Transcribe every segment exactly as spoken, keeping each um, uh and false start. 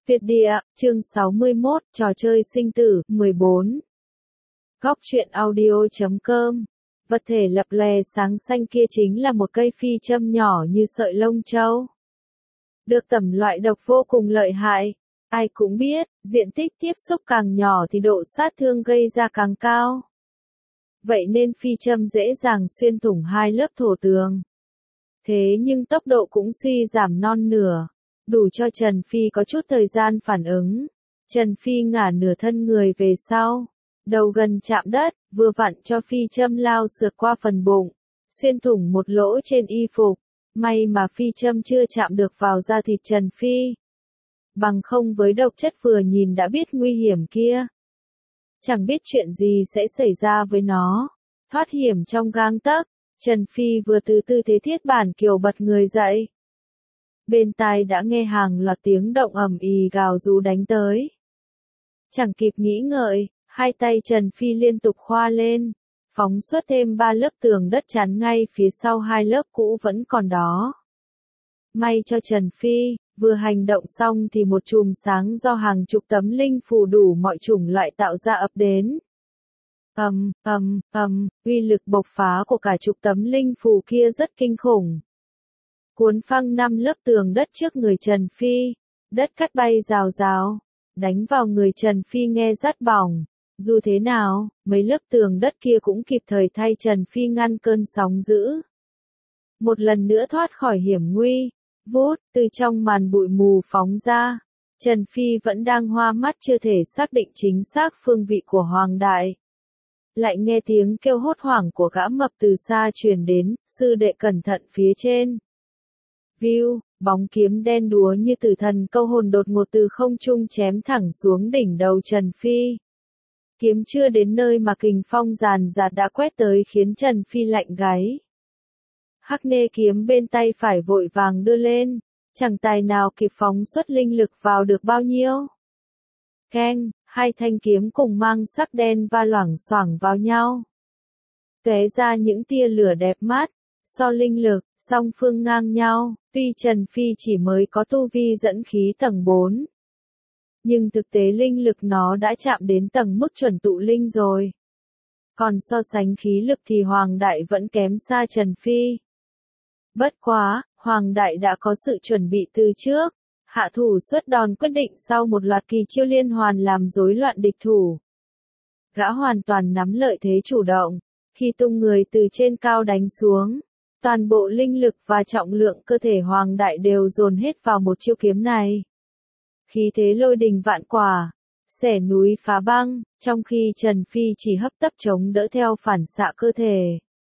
Việt địa, chương sáu mươi mốt, trò chơi sinh tử, mười bốn. Góc truyện audio chấm com. Vật thể lập lòe sáng xanh kia chính là một cây phi châm nhỏ như sợi lông trâu. Được tẩm loại độc vô cùng lợi hại. Ai cũng biết, diện tích tiếp xúc càng nhỏ thì độ sát thương gây ra càng cao. Vậy nên phi châm dễ dàng xuyên thủng hai lớp thổ tường. Thế nhưng tốc độ cũng suy giảm non nửa. Đủ cho Trần Phi có chút thời gian phản ứng. Trần Phi ngả nửa thân người về sau. Đầu gần chạm đất, vừa vặn cho phi châm lao sượt qua phần bụng. Xuyên thủng một lỗ trên y phục. May mà phi châm chưa chạm được vào da thịt Trần Phi. Bằng không với độc chất vừa nhìn đã biết nguy hiểm kia. Chẳng biết chuyện gì sẽ xảy ra với nó. Thoát hiểm trong gang tấc. Trần Phi vừa từ tư thế thiết bản kiều bật người dậy. Bên tai đã nghe hàng loạt tiếng động ầm ì gào rú đánh tới. Chẳng kịp nghĩ ngợi, hai tay Trần Phi liên tục khoa lên, phóng xuất thêm ba lớp tường đất chắn ngay phía sau hai lớp cũ vẫn còn đó. May cho Trần Phi, vừa hành động xong thì một chùm sáng do hàng chục tấm linh phù đủ mọi chủng loại tạo ra ập đến. Ầm, ầm, ầm, uy lực bộc phá của cả chục tấm linh phù kia rất kinh khủng. Cuốn phăng năm lớp tường đất trước người Trần Phi, đất cắt bay rào rào, đánh vào người Trần Phi nghe rát bỏng. Dù thế nào, mấy lớp tường đất kia cũng kịp thời thay Trần Phi ngăn cơn sóng dữ. Một lần nữa thoát khỏi hiểm nguy, vút, từ trong màn bụi mù phóng ra, Trần Phi vẫn đang hoa mắt chưa thể xác định chính xác phương vị của Hoàng Đại. Lại nghe tiếng kêu hốt hoảng của gã mập từ xa truyền đến, sư đệ cẩn thận phía trên. View, bóng kiếm đen đúa như tử thần câu hồn đột ngột từ không trung chém thẳng xuống đỉnh đầu Trần Phi. Kiếm chưa đến nơi mà kình phong ràn rạt đã quét tới khiến Trần Phi lạnh gáy. Hắc nê kiếm bên tay phải vội vàng đưa lên, chẳng tài nào kịp phóng xuất linh lực vào được bao nhiêu. Keng, hai thanh kiếm cùng mang sắc đen va loảng xoảng vào nhau. Tóe ra những tia lửa đẹp mắt. So linh lực, song phương ngang nhau, tuy Trần Phi chỉ mới có tu vi dẫn khí tầng bốn. Nhưng thực tế linh lực nó đã chạm đến tầng mức chuẩn tụ linh rồi. Còn so sánh khí lực thì Hoàng Đại vẫn kém xa Trần Phi. Bất quá, Hoàng Đại đã có sự chuẩn bị từ trước. Hạ thủ xuất đòn quyết định sau một loạt kỳ chiêu liên hoàn làm rối loạn địch thủ. Gã hoàn toàn nắm lợi thế chủ động. Khi tung người từ trên cao đánh xuống. Toàn bộ linh lực và trọng lượng cơ thể Hoàng Đại đều dồn hết vào một chiêu kiếm này. Khí thế lôi đình vạn quả, xẻ núi phá băng, trong khi Trần Phi chỉ hấp tấp chống đỡ theo phản xạ cơ thể.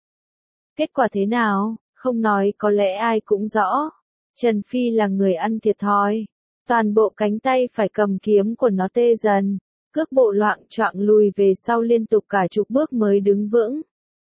Kết quả thế nào, không nói có lẽ ai cũng rõ. Trần Phi là người ăn thiệt thòi. Toàn bộ cánh tay phải cầm kiếm của nó tê dần, cước bộ loạng choạng lùi về sau liên tục cả chục bước mới đứng vững.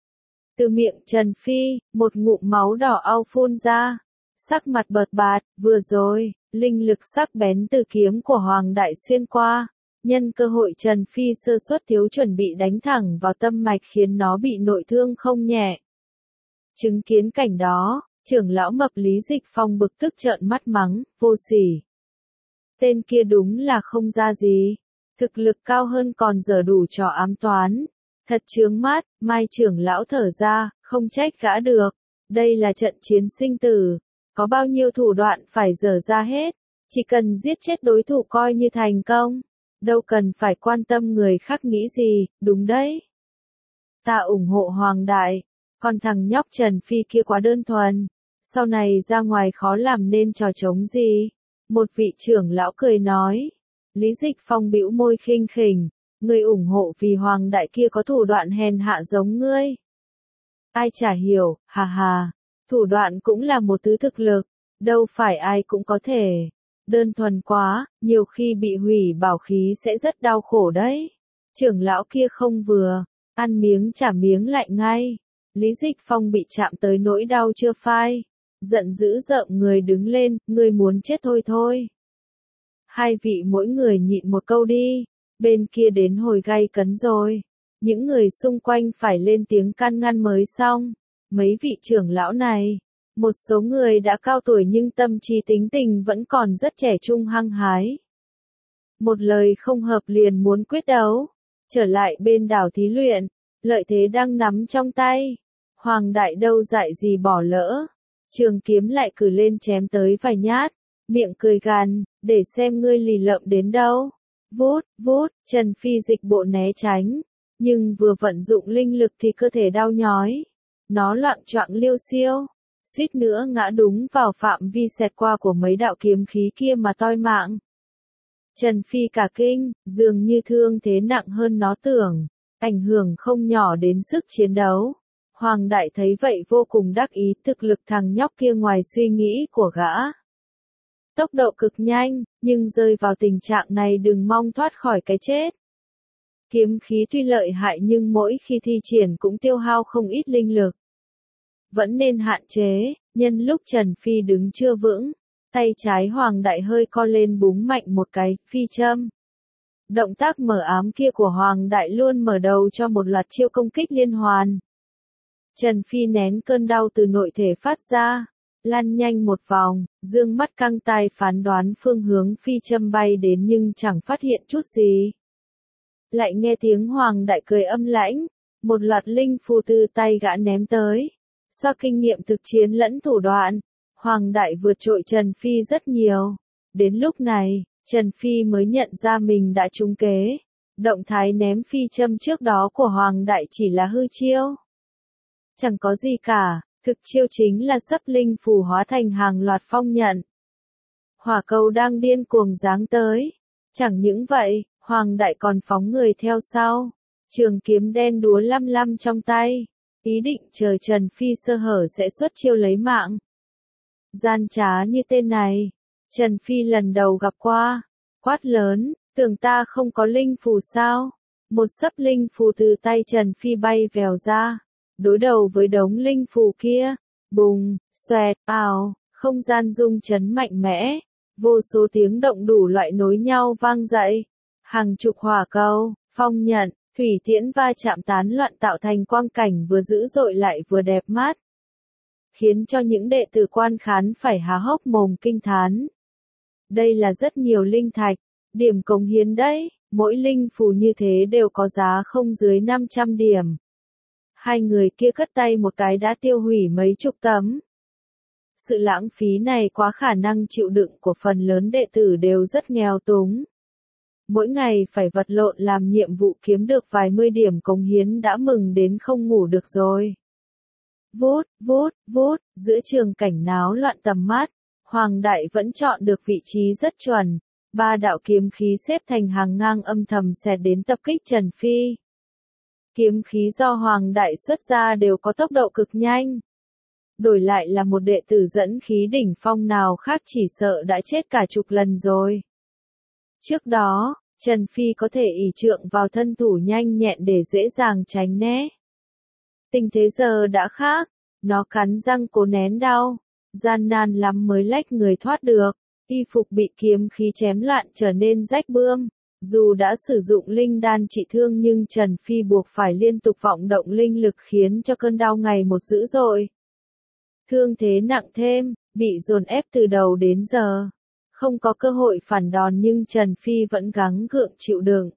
Từ miệng Trần Phi, một ngụm máu đỏ au phun ra. Sắc mặt bợt bạt, vừa rồi, linh lực sắc bén từ kiếm của Hoàng Đại xuyên qua. Nhân cơ hội Trần Phi sơ suất thiếu chuẩn bị đánh thẳng vào tâm mạch khiến nó bị nội thương không nhẹ. Chứng kiến cảnh đó, trưởng lão mập Lý Dịch Phong bực tức trợn mắt mắng, vô sỉ. Tên kia đúng là không ra gì. Thực lực cao hơn còn dở đủ trò ám toán. Thật chướng mắt, Mai trưởng lão thở ra, không trách gã được. Đây là trận chiến sinh tử. Có bao nhiêu thủ đoạn phải dở ra hết. Chỉ cần giết chết đối thủ coi như thành công. Đâu cần phải quan tâm người khác nghĩ gì, đúng đấy. Ta ủng hộ Hoàng Đại. Còn thằng nhóc Trần Phi kia quá đơn thuần. Sau này ra ngoài khó làm nên trò trống gì. Một vị trưởng lão cười nói. Lý Dịch Phong bĩu môi khinh khỉnh. Người ủng hộ vì Hoàng Đại kia có thủ đoạn hèn hạ giống ngươi. Ai chả hiểu, hà hà. Thủ đoạn cũng là một thứ thực lực. Đâu phải ai cũng có thể. Đơn thuần quá, nhiều khi bị hủy bảo khí sẽ rất đau khổ đấy. Trưởng lão kia không vừa. Ăn miếng trả miếng lại ngay. Lý Dịch Phong bị chạm tới nỗi đau chưa phai. Giận dữ rợm người đứng lên, ngươi muốn chết thôi thôi. Hai vị mỗi người nhịn một câu đi. Bên kia đến hồi gay cấn rồi. Những người xung quanh phải lên tiếng can ngăn mới xong. Mấy vị trưởng lão này. Một số người đã cao tuổi nhưng tâm trí tính tình vẫn còn rất trẻ trung hăng hái. một lời không hợp liền muốn quyết đấu. Trở lại bên đảo thí luyện, lợi thế đang nắm trong tay. Hoàng đại đâu dại gì bỏ lỡ. Trường kiếm lại cử lên chém tới vài nhát, miệng cười gằn, để xem ngươi lì lợm đến đâu. Vút, vút, Trần Phi dịch bộ né tránh, nhưng vừa vận dụng linh lực thì cơ thể đau nhói. Nó loạng choạng liêu xiêu, suýt nữa ngã đúng vào phạm vi xẹt qua của mấy đạo kiếm khí kia mà toi mạng. Trần Phi cả kinh, dường như thương thế nặng hơn nó tưởng, ảnh hưởng không nhỏ đến sức chiến đấu. Hoàng đại thấy vậy vô cùng đắc ý, thực lực thằng nhóc kia ngoài suy nghĩ của gã. Tốc độ cực nhanh, nhưng rơi vào tình trạng này đừng mong thoát khỏi cái chết. Kiếm khí tuy lợi hại nhưng mỗi khi thi triển cũng tiêu hao không ít linh lực. Vẫn nên hạn chế, nhân lúc Trần Phi đứng chưa vững, tay trái Hoàng đại hơi co lên búng mạnh một cái, phi châm. Động tác mở ám kia của Hoàng đại luôn mở đầu cho một loạt chiêu công kích liên hoàn. Trần Phi nén cơn đau từ nội thể phát ra, lăn nhanh một vòng, dương mắt căng tai phán đoán phương hướng phi châm bay đến nhưng chẳng phát hiện chút gì. Lại nghe tiếng Hoàng đại cười âm lãnh, một loạt linh phù từ tay gã ném tới. Do kinh nghiệm thực chiến lẫn thủ đoạn, Hoàng đại vượt trội Trần Phi rất nhiều. Đến lúc này, Trần Phi mới nhận ra mình đã trúng kế. Động thái ném phi châm trước đó của Hoàng đại chỉ là hư chiêu. Chẳng có gì cả, thực chiêu chính là sấp linh phù hóa thành hàng loạt phong nhận. Hỏa cầu đang điên cuồng giáng tới. Chẳng những vậy, Hoàng đại còn phóng người theo sau. Trường kiếm đen đúa lăm lăm trong tay. Ý định chờ Trần Phi sơ hở sẽ xuất chiêu lấy mạng. Gian trá như tên này, Trần Phi lần đầu gặp qua. Quát lớn, tưởng ta không có linh phù sao? Một sấp linh phù từ tay Trần Phi bay vèo ra. Đối đầu với đống linh phù kia. Bùng, xoẹt, ào, không gian rung chấn mạnh mẽ. Vô số tiếng động đủ loại nối nhau vang dậy. Hàng chục hỏa cầu, phong nhận, thủy tiễn va chạm tán loạn tạo thành quang cảnh vừa dữ dội lại vừa đẹp mắt. Khiến cho những đệ tử quan khán phải há hốc mồm kinh thán. Đây là rất nhiều linh thạch, điểm cống hiến đấy, mỗi linh phù như thế đều có giá không dưới năm trăm điểm. Hai người kia cất tay một cái đã tiêu hủy mấy chục tấm. Sự lãng phí này quá khả năng chịu đựng của phần lớn đệ tử đều rất nghèo túng. Mỗi ngày phải vật lộn làm nhiệm vụ kiếm được vài mươi điểm cống hiến đã mừng đến không ngủ được rồi. Vút, vút, vút, giữa trường cảnh náo loạn tầm mắt, Hoàng đại vẫn chọn được vị trí rất chuẩn. Ba đạo kiếm khí xếp thành hàng ngang âm thầm xẹt đến tập kích Trần Phi. Kiếm khí do Hoàng đại xuất ra đều có tốc độ cực nhanh. Đổi lại là một đệ tử dẫn khí đỉnh phong nào khác chỉ sợ đã chết cả chục lần rồi. Trước đó, Trần Phi có thể ỷ trượng vào thân thủ nhanh nhẹn để dễ dàng tránh né. Tình thế giờ đã khác, nó cắn răng cố nén đau, gian nan lắm mới lách người thoát được, y phục bị kiếm khí chém loạn trở nên rách bươm. Dù đã sử dụng linh đan trị thương nhưng Trần Phi buộc phải liên tục vọng động linh lực khiến cho cơn đau ngày một dữ dội. Thương thế nặng thêm, bị dồn ép từ đầu đến giờ. Không có cơ hội phản đòn nhưng Trần Phi vẫn gắng gượng chịu đựng.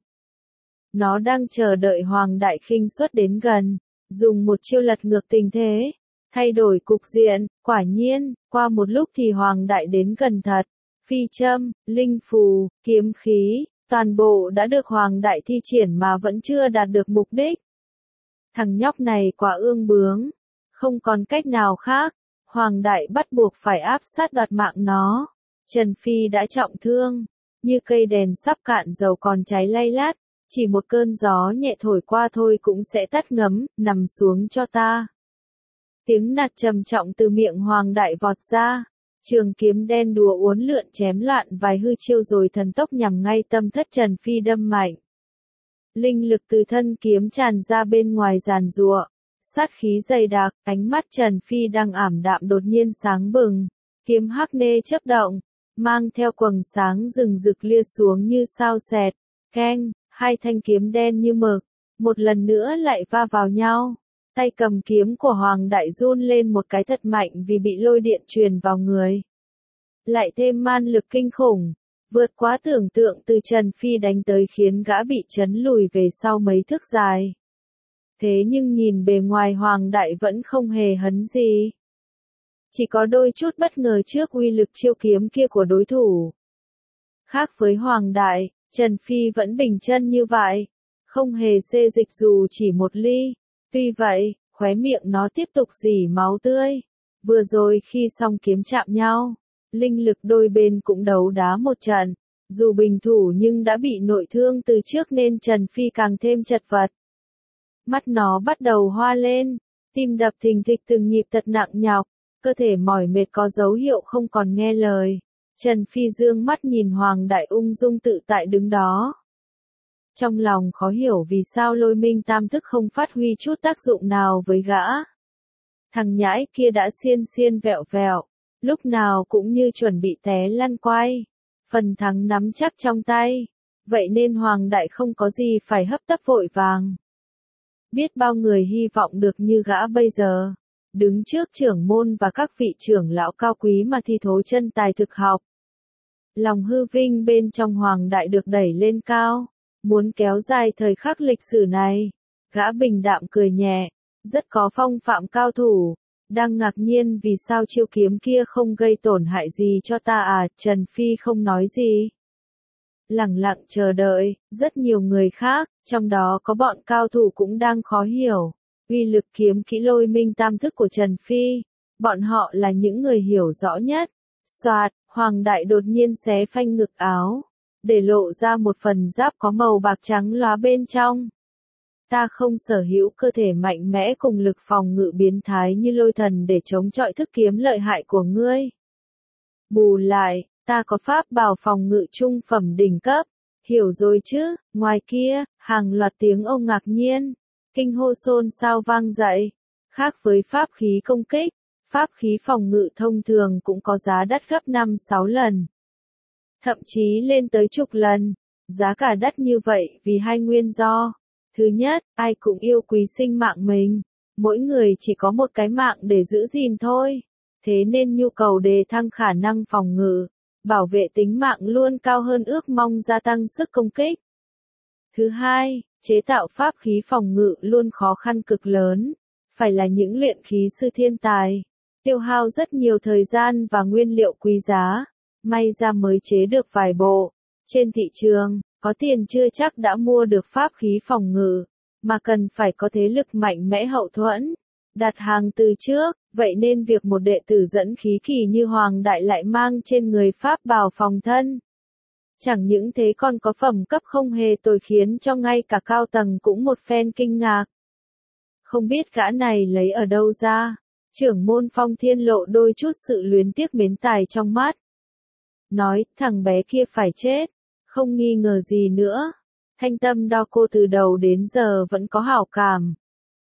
Nó đang chờ đợi Hoàng đại khinh suất đến gần, dùng một chiêu lật ngược tình thế, thay đổi cục diện. Quả nhiên, qua một lúc thì Hoàng đại đến gần thật. Phi châm, linh phù, kiếm khí, toàn bộ đã được Hoàng đại thi triển mà vẫn chưa đạt được mục đích. Thằng nhóc này quá ương bướng, không còn cách nào khác, Hoàng đại bắt buộc phải áp sát đoạt mạng nó. Trần Phi đã trọng thương, như cây đèn sắp cạn dầu còn cháy lay lát, chỉ một cơn gió nhẹ thổi qua thôi cũng sẽ tắt ngấm, nằm xuống cho ta. Tiếng nạt trầm trọng từ miệng Hoàng đại vọt ra, trường kiếm đen đùa uốn lượn chém loạn vài hư chiêu rồi thần tốc nhằm ngay tâm thất Trần Phi đâm mạnh. Linh lực từ thân kiếm tràn ra bên ngoài giàn giụa, sát khí dày đặc, ánh mắt Trần Phi đang ảm đạm đột nhiên sáng bừng, kiếm hắc nê chớp động, mang theo quầng sáng rừng rực lia xuống như sao sẹt, keng, hai thanh kiếm đen như mực, một lần nữa lại va vào nhau. Tay cầm kiếm của Hoàng đại run lên một cái thật mạnh vì bị lôi điện truyền vào người. Lại thêm man lực kinh khủng, Vượt quá tưởng tượng từ Trần Phi đánh tới khiến gã bị chấn lùi về sau mấy thước dài. Thế nhưng nhìn bề ngoài Hoàng Đại vẫn không hề hấn gì. Chỉ có đôi chút bất ngờ trước uy lực chiêu kiếm kia của đối thủ. Khác với Hoàng Đại, Trần Phi vẫn bình chân như vậy, không hề xê dịch dù chỉ một ly. Tuy vậy, khóe miệng nó tiếp tục rỉ máu tươi. Vừa rồi khi song kiếm chạm nhau, linh lực đôi bên cũng đấu đá một trận. Dù bình thủ nhưng đã bị nội thương từ trước nên Trần Phi càng thêm chật vật. Mắt nó bắt đầu hoa lên, tim đập thình thịch từng nhịp thật nặng nhọc, cơ thể mỏi mệt có dấu hiệu không còn nghe lời. Trần Phi dương mắt nhìn Hoàng Đại ung dung tự tại đứng đó. Trong lòng khó hiểu vì sao Lôi Minh Tam Thức không phát huy chút tác dụng nào với gã. Thằng nhãi kia đã xiên xiên vẹo vẹo, lúc nào cũng như chuẩn bị té lăn quay. Phần thắng nắm chắc trong tay, vậy nên Hoàng Đại không có gì phải hấp tấp vội vàng. Biết bao người hy vọng được như gã bây giờ, đứng trước trưởng môn và các vị trưởng lão cao quý mà thi thố chân tài thực học. Lòng hư vinh bên trong Hoàng Đại được đẩy lên cao, muốn kéo dài thời khắc lịch sử này. Gã bình đạm cười nhẹ, rất có phong phạm cao thủ, đang ngạc nhiên vì sao chiêu kiếm kia không gây tổn hại gì cho ta à. Trần Phi không nói gì, lẳng lặng chờ đợi. Rất nhiều người khác, trong đó có bọn cao thủ cũng đang khó hiểu uy lực kiếm kỹ Lôi Minh Tam Thức của Trần Phi. Bọn họ là những người hiểu rõ nhất. Soạt, Hoàng Đại đột nhiên xé phanh ngực áo, để lộ ra một phần giáp có màu bạc trắng lóa bên trong. Ta không sở hữu cơ thể mạnh mẽ cùng lực phòng ngự biến thái như Lôi Thần để chống chọi thức kiếm lợi hại của ngươi. Bù lại, ta có pháp bào phòng ngự trung phẩm đỉnh cấp. Hiểu rồi chứ? Ngoài kia, hàng loạt tiếng ôm ngạc nhiên, kinh hô xôn xao vang dậy. Khác với pháp khí công kích, pháp khí phòng ngự thông thường cũng có giá đắt gấp năm sáu lần. Thậm chí lên tới chục lần. Giá cả đắt như vậy vì hai nguyên do. Thứ nhất, ai cũng yêu quý sinh mạng mình. Mỗi người chỉ có một cái mạng để giữ gìn thôi. Thế nên nhu cầu đề thăng khả năng phòng ngự, bảo vệ tính mạng luôn cao hơn ước mong gia tăng sức công kích. Thứ hai, chế tạo pháp khí phòng ngự luôn khó khăn cực lớn. Phải là những luyện khí sư thiên tài, tiêu hao rất nhiều thời gian và nguyên liệu quý giá, may ra mới chế được vài bộ. Trên thị trường, có tiền chưa chắc đã mua được pháp khí phòng ngự, mà cần phải có thế lực mạnh mẽ hậu thuẫn, đặt hàng từ trước. Vậy nên việc một đệ tử dẫn khí kỳ như Hoàng Đại lại mang trên người pháp bào phòng thân, chẳng những thế còn có phẩm cấp không hề tồi, khiến cho ngay cả cao tầng cũng một phen kinh ngạc. Không biết gã này lấy ở đâu ra. Trưởng môn Phong Thiên lộ đôi chút sự luyến tiếc mến tài trong mắt. Nói, thằng bé kia phải chết, không nghi ngờ gì nữa. Thanh Tâm Đao cô từ đầu đến giờ vẫn có hảo cảm,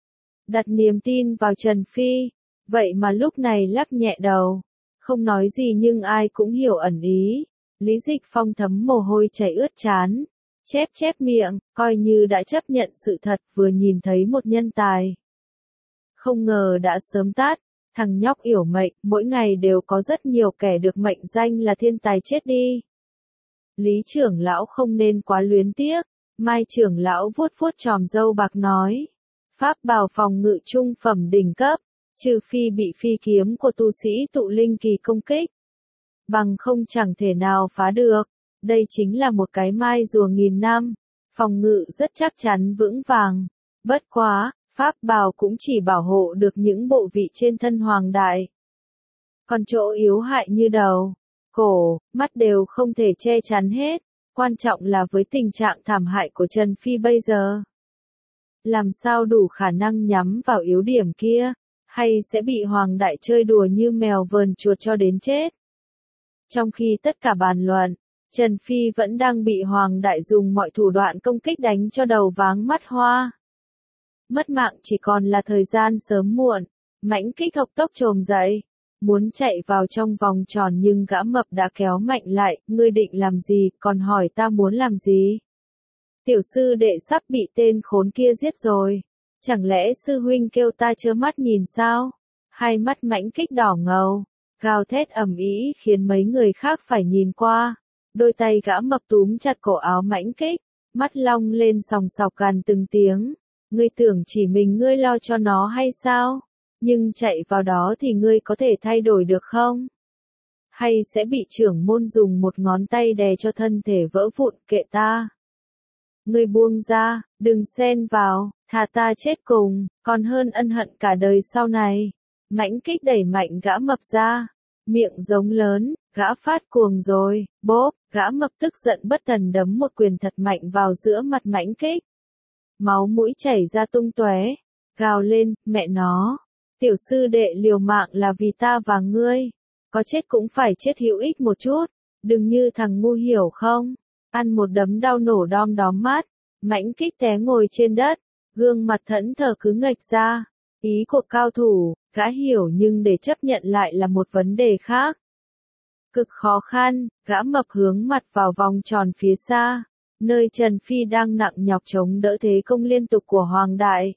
đặt niềm tin vào Trần Phi, vậy mà lúc này lắc nhẹ đầu, không nói gì nhưng ai cũng hiểu ẩn ý. Lý Dịch Phong thấm mồ hôi chảy ướt trán, chép chép miệng, coi như đã chấp nhận sự thật vừa nhìn thấy một nhân tài. Không ngờ đã sớm tát, thằng nhóc yểu mệnh, mỗi ngày đều có rất nhiều kẻ được mệnh danh là thiên tài chết đi. Lý trưởng lão không nên quá luyến tiếc. Mai trưởng lão vuốt vuốt chòm râu bạc nói, pháp bào phòng ngự trung phẩm đỉnh cấp, trừ phi bị phi kiếm của tu sĩ tụ linh kỳ công kích, bằng không chẳng thể nào phá được. Đây chính là một cái mai rùa nghìn năm, phòng ngự rất chắc chắn vững vàng. Bất quá, pháp bào cũng chỉ bảo hộ được những bộ vị trên thân Hoàng Đại. Còn chỗ yếu hại như đầu, cổ, mắt đều không thể che chắn hết. Quan trọng là với tình trạng thảm hại của Trần Phi bây giờ, làm sao đủ khả năng nhắm vào yếu điểm kia, hay sẽ bị Hoàng Đại chơi đùa như mèo vờn chuột cho đến chết. Trong khi tất cả bàn luận, Trần Phi vẫn đang bị Hoàng Đại dùng mọi thủ đoạn công kích đánh cho đầu váng mắt hoa. Mất mạng chỉ còn là thời gian sớm muộn. Mãnh Kích hộc tốc trồm dậy, muốn chạy vào trong vòng tròn nhưng gã mập đã kéo mạnh lại. Ngươi định làm gì, còn hỏi ta muốn làm gì? Tiểu sư đệ sắp bị tên khốn kia giết rồi, chẳng lẽ sư huynh kêu ta trơ mắt nhìn sao? Hai mắt Mãnh Kích đỏ ngầu, gào thét ầm ĩ khiến mấy người khác phải nhìn qua. Đôi tay gã mập túm chặt cổ áo Mãnh Kích, mắt long lên sòng sọc gằn từng tiếng. Ngươi tưởng chỉ mình ngươi lo cho nó hay sao? Nhưng chạy vào đó thì ngươi có thể thay đổi được không? Hay sẽ bị trưởng môn dùng một ngón tay đè cho thân thể vỡ vụn, kệ ta. Ngươi buông ra, đừng xen vào, thà ta chết cùng, còn hơn ân hận cả đời sau này. Mãnh Kích đẩy mạnh gã mập ra, miệng giống lớn, gã phát cuồng rồi, bốp, gã mập tức giận bất thần đấm một quyền thật mạnh vào giữa mặt Mãnh Kích. Máu mũi chảy ra tung tóe, gào lên, mẹ nó, tiểu sư đệ liều mạng là vì ta và ngươi, có chết cũng phải chết hữu ích một chút, đừng như thằng ngu hiểu không, ăn một đấm đau nổ đom đóm mắt, Mãnh Kích té ngồi trên đất, gương mặt thẫn thờ cứ nghệch ra, ý của cao thủ, gã hiểu nhưng để chấp nhận lại là một vấn đề khác. Cực khó khăn, gã mập hướng mặt vào vòng tròn phía xa, nơi Trần Phi đang nặng nhọc chống đỡ thế công liên tục của Hoàng Đại.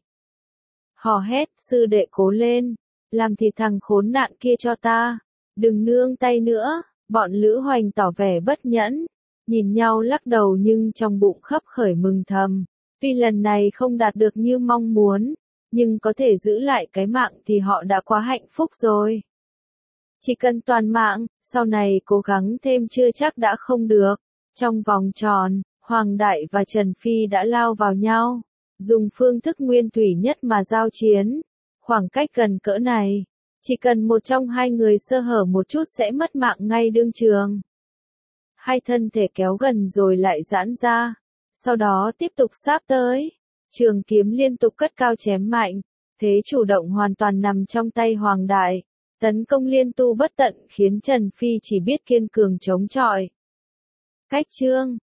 Hò hét, sư đệ cố lên, làm thịt thằng khốn nạn kia cho ta, đừng nương tay nữa, bọn Lữ Hoành tỏ vẻ bất nhẫn, nhìn nhau lắc đầu nhưng trong bụng khấp khởi mừng thầm, tuy lần này không đạt được như mong muốn, nhưng có thể giữ lại cái mạng thì họ đã quá hạnh phúc rồi. Chỉ cần toàn mạng, sau này cố gắng thêm chưa chắc đã không được. Trong vòng tròn, Hoàng Đại và Trần Phi đã lao vào nhau, dùng phương thức nguyên thủy nhất mà giao chiến. Khoảng cách gần cỡ này, chỉ cần một trong hai người sơ hở một chút sẽ mất mạng ngay đương trường. Hai thân thể kéo gần rồi lại giãn ra, sau đó tiếp tục sáp tới. Trường kiếm liên tục cất cao chém mạnh, thế chủ động hoàn toàn nằm trong tay Hoàng Đại. Tấn công liên tu bất tận khiến Trần Phi chỉ biết kiên cường chống chọi. Cách chương